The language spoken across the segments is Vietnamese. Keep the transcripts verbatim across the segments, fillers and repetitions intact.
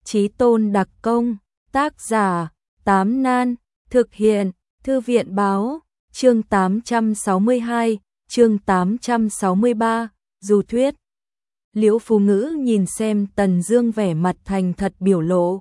Chí Tôn đặc công, tác giả, Tám Nan, thực hiện, Thư viện báo, chương tám trăm sáu mươi hai, chương tám trăm sáu mươi ba, du thuyết. Liễu Phú Ngữ nhìn xem Tần Dương vẻ mặt thành thật biểu lộ.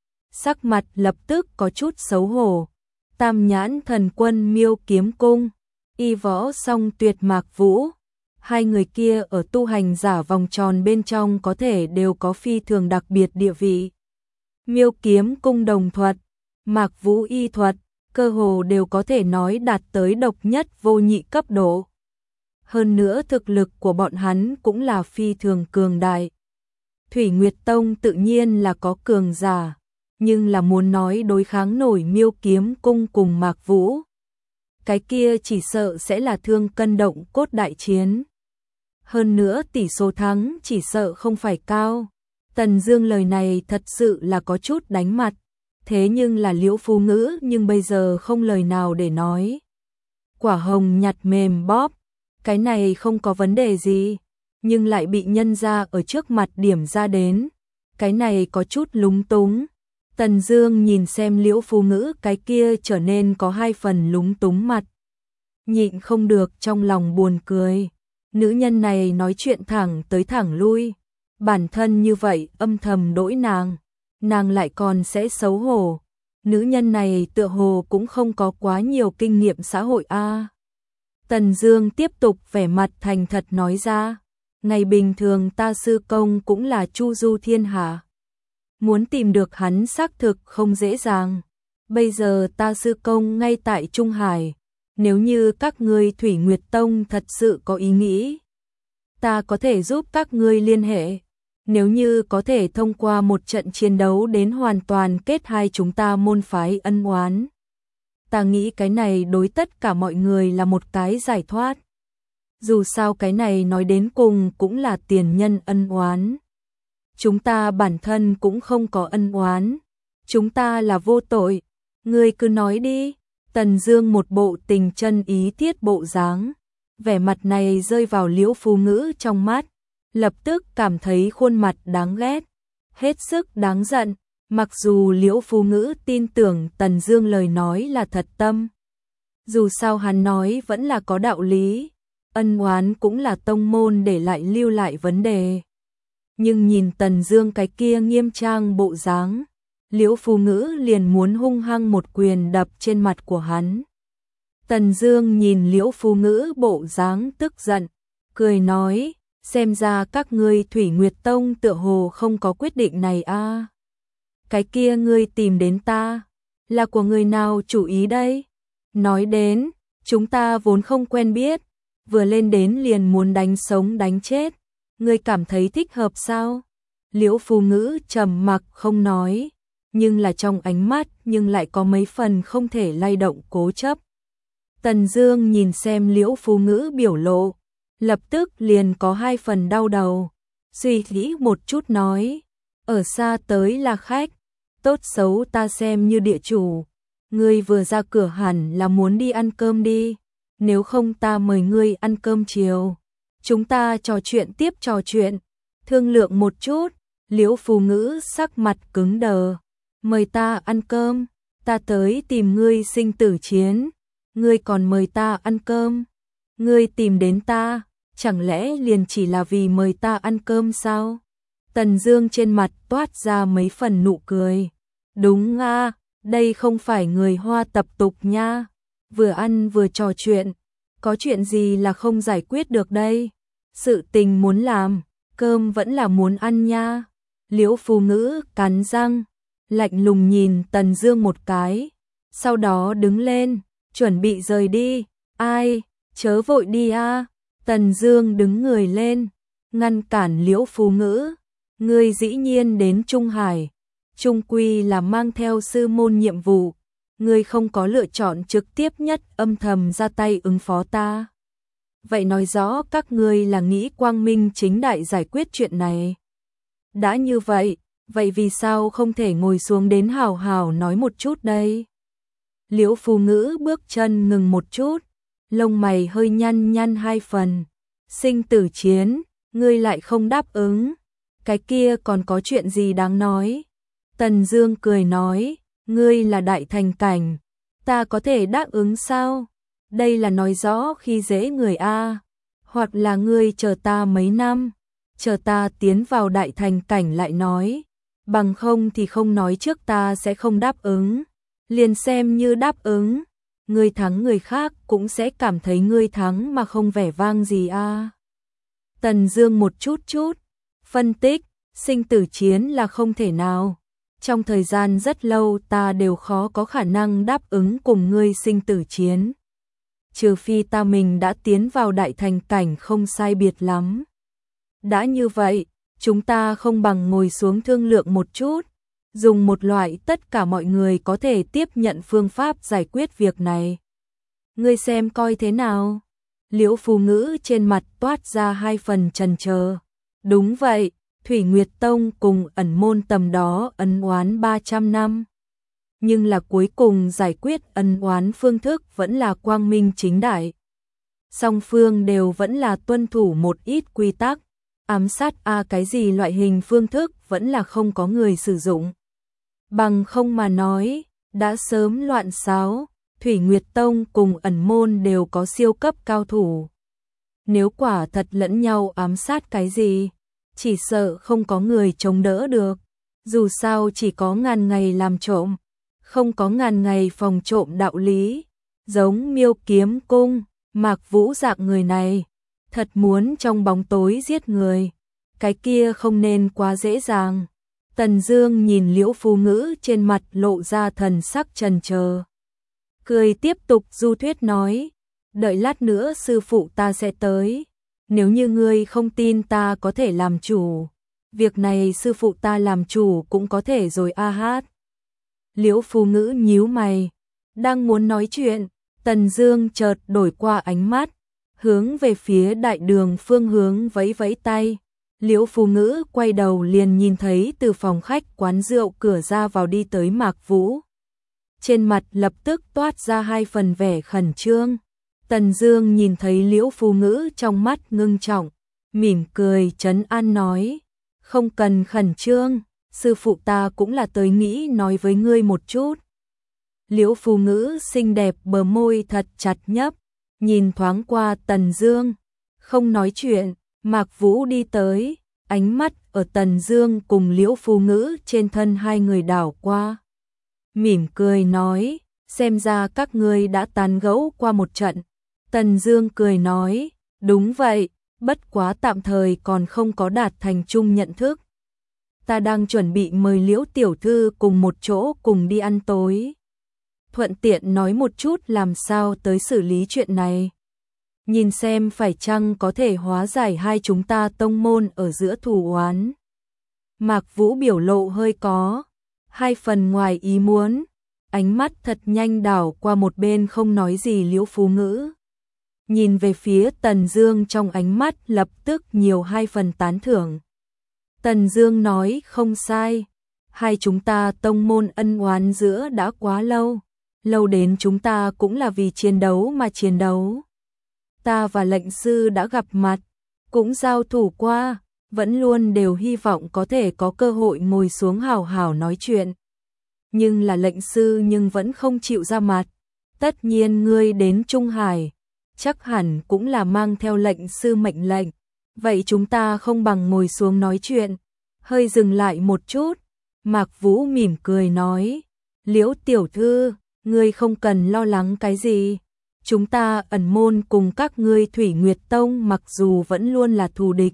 Sắc mặt lập tức có chút xấu hổ. Tam nhãn thần quân Miêu Kiếm Cung, Y Võ Song Tuyệt Mạc Vũ. Hai người kia ở tu hành giả vòng tròn bên trong có thể đều có phi thường đặc biệt địa vị. Miêu Kiếm Cung đồng thuật, Mạc Vũ y thuật, cơ hồ đều có thể nói đạt tới độc nhất vô nhị cấp độ. Hơn nữa thực lực của bọn hắn cũng là phi thường cường đại. Thủy Nguyệt Tông tự nhiên là có cường giả, nhưng là muốn nói đối kháng nổi Miêu Kiếm Cung cùng Mạc Vũ, cái kia chỉ sợ sẽ là thương cân động cốt đại chiến. Hơn nữa tỷ số thắng chỉ sợ không phải cao. Tần Dương lời này thật sự là có chút đánh mặt, thế nhưng là Liễu Phú Ngữ nhưng bây giờ không lời nào để nói. Quả hồng nhặt mềm bóp, cái này không có vấn đề gì, nhưng lại bị nhân ra ở trước mặt điểm ra đến, cái này có chút lúng túng. Tần Dương nhìn xem Liễu Phú Ngữ cái kia trở nên có hai phần lúng túng mặt, nhịn không được trong lòng buồn cười. Nữ nhân này nói chuyện thẳng tới thẳng lui, bản thân như vậy âm thầm đỗi nàng, nàng lại còn sẽ xấu hổ. Nữ nhân này tựa hồ cũng không có quá nhiều kinh nghiệm xã hội a. À. Tần Dương tiếp tục vẻ mặt thành thật nói ra, ngày bình thường ta sư công cũng là chu du thiên hạ, muốn tìm được hắn xác thực không dễ dàng. Bây giờ ta sư công ngay tại Trung Hải, nếu như các ngươi Thủy Nguyệt Tông thật sự có ý nghĩ, ta có thể giúp các ngươi liên hệ. Nếu như có thể thông qua một trận chiến đấu đến hoàn toàn kết hai chúng ta môn phái ân oán, ta nghĩ cái này đối tất cả mọi người là một cái giải thoát. Dù sao cái này nói đến cùng cũng là tiền nhân ân oán. Chúng ta bản thân cũng không có ân oán, chúng ta là vô tội, ngươi cứ nói đi. Tần Dương một bộ tình chân ý thiết bộ dáng, vẻ mặt này rơi vào Liễu Phú Ngữ trong mắt, lập tức cảm thấy khuôn mặt đáng ghét, hết sức đáng giận. Mặc dù Liễu Phú Ngữ tin tưởng Tần Dương lời nói là thật tâm, dù sao hắn nói vẫn là có đạo lý, ân oán cũng là tông môn để lại lưu lại vấn đề. Nhưng nhìn Tần Dương cái kia nghiêm trang bộ dáng, Liễu Phú Ngữ liền muốn hung hăng một quyền đập trên mặt của hắn. Tần Dương nhìn Liễu Phú Ngữ bộ dáng tức giận, cười nói, xem ra các ngươi Thủy Nguyệt Tông tựa hồ không có quyết định này a. À. Cái kia ngươi tìm đến ta, là của người nào chủ ý đây? Nói đến, chúng ta vốn không quen biết, vừa lên đến liền muốn đánh sống đánh chết, ngươi cảm thấy thích hợp sao? Liễu Phú Ngữ trầm mặc không nói, nhưng là trong ánh mắt nhưng lại có mấy phần không thể lay động cố chấp. Tần Dương nhìn xem Liễu Phú Ngữ biểu lộ, lập tức liền có hai phần đau đầu, suy nghĩ một chút nói, ở xa tới là khách, tốt xấu ta xem như địa chủ, ngươi vừa ra cửa hẳn là muốn đi ăn cơm đi, nếu không ta mời ngươi ăn cơm chiều, chúng ta trò chuyện tiếp trò chuyện, thương lượng một chút. Liễu Phú Ngữ sắc mặt cứng đờ, mời ta ăn cơm, ta tới tìm ngươi sinh tử chiến, ngươi còn mời ta ăn cơm, ngươi tìm đến ta, chẳng lẽ liền chỉ là vì mời ta ăn cơm sao? Tần Dương trên mặt toát ra mấy phần nụ cười, đúng a, đây không phải người Hoa tập tục nha, vừa ăn vừa trò chuyện, có chuyện gì là không giải quyết được đây, sự tình muốn làm, cơm vẫn là muốn ăn nha. Liễu Phú Ngữ cắn răng, lạnh lùng nhìn Tần Dương một cái, sau đó đứng lên, chuẩn bị rời đi. Ai, chớ vội đi a. Tần Dương đứng người lên, ngăn cản Liễu Phú Ngữ, ngươi dĩ nhiên đến Trung Hải, chung quy là mang theo sư môn nhiệm vụ, ngươi không có lựa chọn trực tiếp nhất âm thầm ra tay ứng phó ta. Vậy nói rõ các ngươi là nghĩ quang minh chính đại giải quyết chuyện này. Đã như vậy, vậy vì sao không thể ngồi xuống đến hào hào nói một chút đây? Liễu Phú Ngữ bước chân ngừng một chút, lông mày hơi nhăn nhăn hai phần. Sinh tử chiến, ngươi lại không đáp ứng, cái kia còn có chuyện gì đáng nói? Tần Dương cười nói, ngươi là đại thành cảnh, ta có thể đáp ứng sao? Đây là nói rõ khi dễ người a, hoặc là ngươi chờ ta mấy năm, chờ ta tiến vào đại thành cảnh lại nói, bằng không thì không nói trước ta sẽ không đáp ứng, liền xem như đáp ứng, ngươi thắng người khác cũng sẽ cảm thấy ngươi thắng mà không vẻ vang gì a. Tần Dương một chút chút phân tích, sinh tử chiến là không thể nào. Trong thời gian rất lâu ta đều khó có khả năng đáp ứng cùng ngươi sinh tử chiến. Trừ phi ta mình đã tiến vào đại thành cảnh không sai biệt lắm. Đã như vậy, chúng ta không bằng ngồi xuống thương lượng một chút, dùng một loại tất cả mọi người có thể tiếp nhận phương pháp giải quyết việc này. Ngươi xem coi thế nào? Liễu Phù Ngữ trên mặt toát ra hai phần chần chờ. Đúng vậy, Thủy Nguyệt Tông cùng ẩn môn tầm đó ân oán ba trăm năm. Nhưng là cuối cùng giải quyết ân oán phương thức vẫn là quang minh chính đại. Song phương đều vẫn là tuân thủ một ít quy tắc, ám sát a cái gì loại hình phương thức vẫn là không có người sử dụng. Bằng không mà nói, đã sớm loạn xáo, Thủy Nguyệt Tông cùng ẩn môn đều có siêu cấp cao thủ. Nếu quả thật lẫn nhau ám sát cái gì, chỉ sợ không có người chống đỡ được. Dù sao chỉ có ngàn ngày làm trộm, không có ngàn ngày phòng trộm đạo lý. Giống Miêu Kiếm Cung, Mạc Vũ dạng người này, thật muốn trong bóng tối giết người, cái kia không nên quá dễ dàng. Tần Dương nhìn Liễu Phù Ngữ trên mặt lộ ra thần sắc chần chờ. Cười tiếp tục du thuyết nói, đợi lát nữa sư phụ ta sẽ tới. Nếu như ngươi không tin ta có thể làm chủ, việc này sư phụ ta làm chủ cũng có thể rồi a hát. Liễu Phù Ngữ nhíu mày, đang muốn nói chuyện, Tần Dương chợt đổi qua ánh mắt, hướng về phía đại đường phương hướng vẫy vẫy tay. Liễu Phù Ngữ quay đầu liền nhìn thấy từ phòng khách quán rượu cửa ra vào đi tới Mạc Vũ. Trên mặt lập tức toát ra hai phần vẻ khẩn trương. Tần Dương nhìn thấy Liễu Phù Ngữ trong mắt ngưng trọng, mỉm cười trấn an nói, không cần khẩn trương, sư phụ ta cũng là tới nghĩ nói với ngươi một chút. Liễu Phù Ngữ xinh đẹp bờ môi thật chặt nhấp, nhìn thoáng qua Tần Dương, không nói chuyện. Mạc Vũ đi tới, ánh mắt ở Tần Dương cùng Liễu Phù Ngữ trên thân hai người đảo qua. Mỉm cười nói, xem ra các ngươi đã tán gẫu qua một trận. Tần Dương cười nói, đúng vậy, bất quá tạm thời còn không có đạt thành chung nhận thức. Ta đang chuẩn bị mời Liễu tiểu thư cùng một chỗ cùng đi ăn tối. Thuận tiện nói một chút làm sao tới xử lý chuyện này. Nhìn xem phải chăng có thể hóa giải hai chúng ta tông môn ở giữa thù oán. Mạc Vũ biểu lộ hơi có hai phần ngoài ý muốn, ánh mắt thật nhanh đảo qua một bên không nói gì Liễu Phù Ngữ. Nhìn về phía Tần Dương trong ánh mắt lập tức nhiều hai phần tán thưởng. Tần Dương nói không sai, hai chúng ta tông môn ân oán giữa đã quá lâu, lâu đến chúng ta cũng là vì chiến đấu mà chiến đấu. Ta và lệnh sư đã gặp mặt, cũng giao thủ qua, vẫn luôn đều hy vọng có thể có cơ hội ngồi xuống hào hào nói chuyện. Nhưng là lệnh sư nhưng vẫn không chịu ra mặt. Tất nhiên ngươi đến Trung Hải, chắc hẳn cũng là mang theo lệnh sư mệnh lệnh. Vậy chúng ta không bằng ngồi xuống nói chuyện. Hơi dừng lại một chút, Mạc Vũ mỉm cười nói, Liễu tiểu thư, ngươi không cần lo lắng cái gì. Chúng ta ẩn môn cùng các ngươi Thủy Nguyệt Tông mặc dù vẫn luôn là thù địch,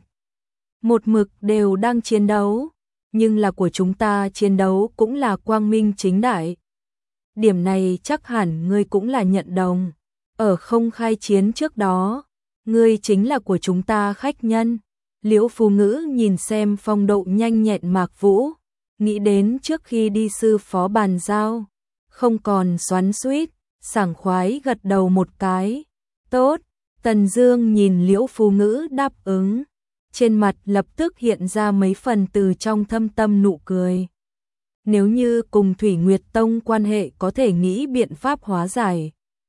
một mực đều đang chiến đấu, nhưng là của chúng ta chiến đấu cũng là quang minh chính đại. Điểm này chắc hẳn ngươi cũng là nhận đồng. Ở không khai chiến trước đó, ngươi chính là của chúng ta khách nhân. Liễu Phù Ngữ nhìn xem phong độ nhanh nhẹn Mạc Vũ, nghĩ đến trước khi đi sư phó bàn giao, không còn xoắn xuýt, sảng khoái gật đầu một cái. Tốt. Tần Dương nhìn Liễu Phù Ngữ đáp ứng, trên mặt lập tức hiện ra mấy phần từ trong thâm tâm nụ cười. Nếu như cùng Thủy Nguyệt Tông quan hệ có thể nghĩ biện pháp hóa giải,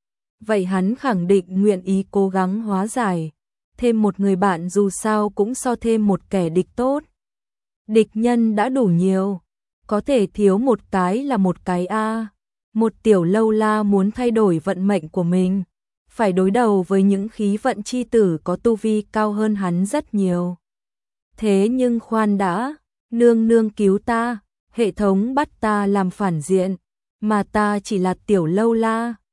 vậy hắn khẳng định nguyện ý cố gắng hóa giải. Thêm một người bạn dù sao cũng so thêm một kẻ địch tốt. Địch nhân đã đủ nhiều, có thể thiếu một cái là một cái a. Một tiểu lâu la muốn thay đổi vận mệnh của mình, phải đối đầu với những khí vận chi tử có tu vi cao hơn hắn rất nhiều. Thế nhưng khoan đã, nương nương cứu ta, hệ thống bắt ta làm phản diện, mà ta chỉ là tiểu lâu la,